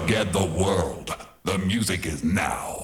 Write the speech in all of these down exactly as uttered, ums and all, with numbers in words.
Forget the world. The music is now.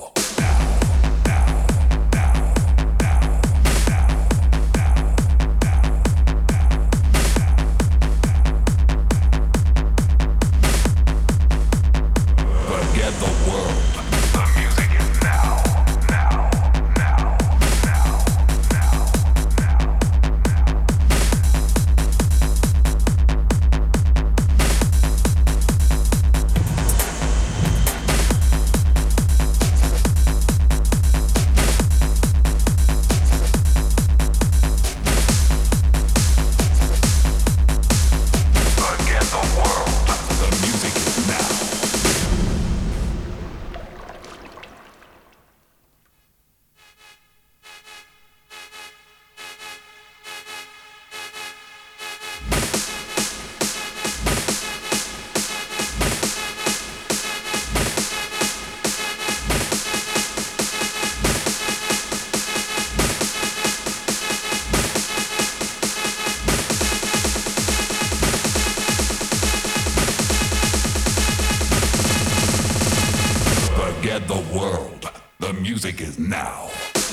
Forget the world. The music is now.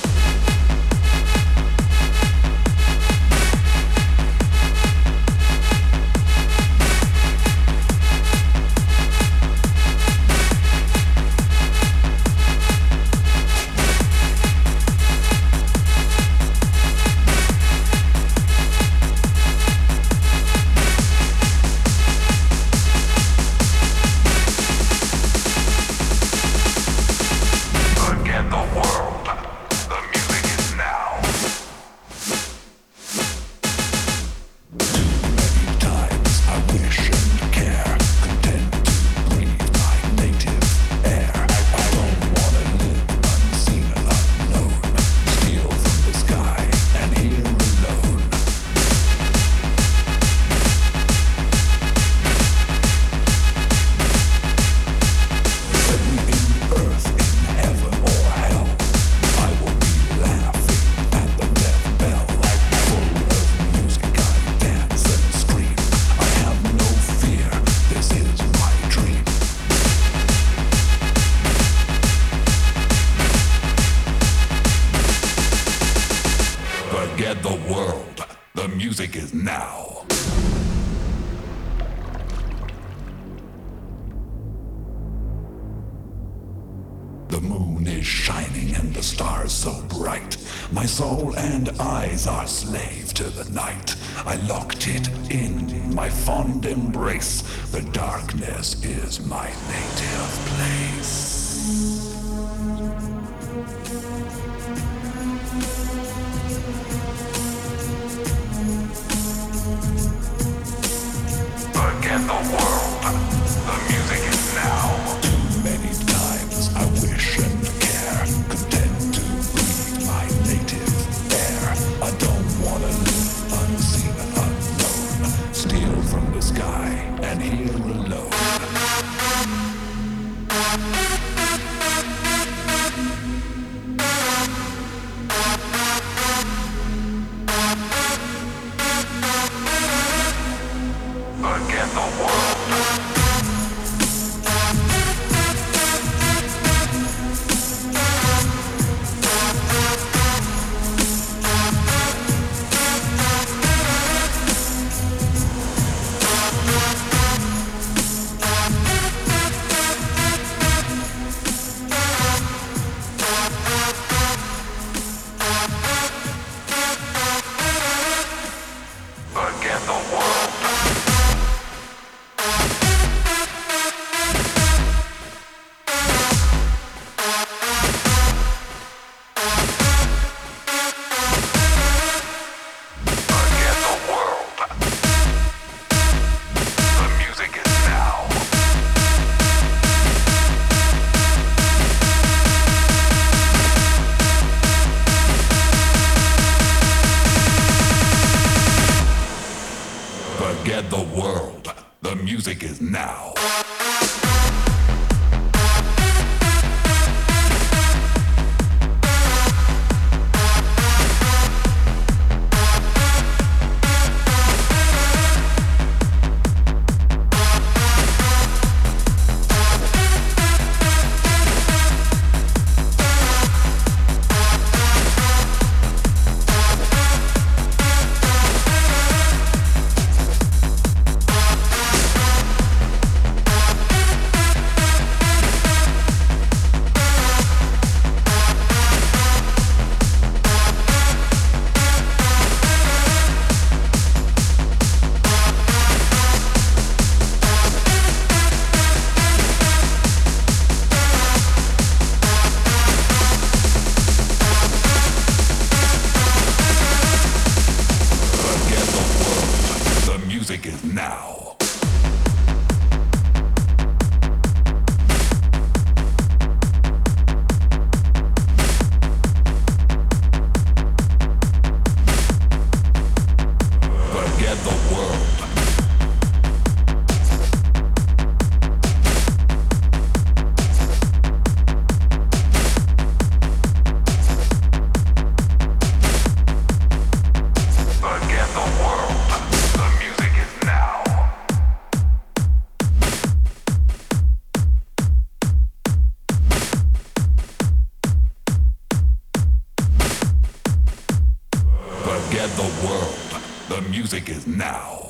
Forget the world. The music is now. The moon is shining and the stars so bright. My soul and eyes are slave to the night. I locked it in my fond embrace. The darkness is my native place. Forget the world. The music is now. Too many times I wish and care, content to breathe my native air. I don't wanna live unseen and unknown, steal from the sky and here alone. Forget the world. Forget the world. Forget the world. The music is now. music is now.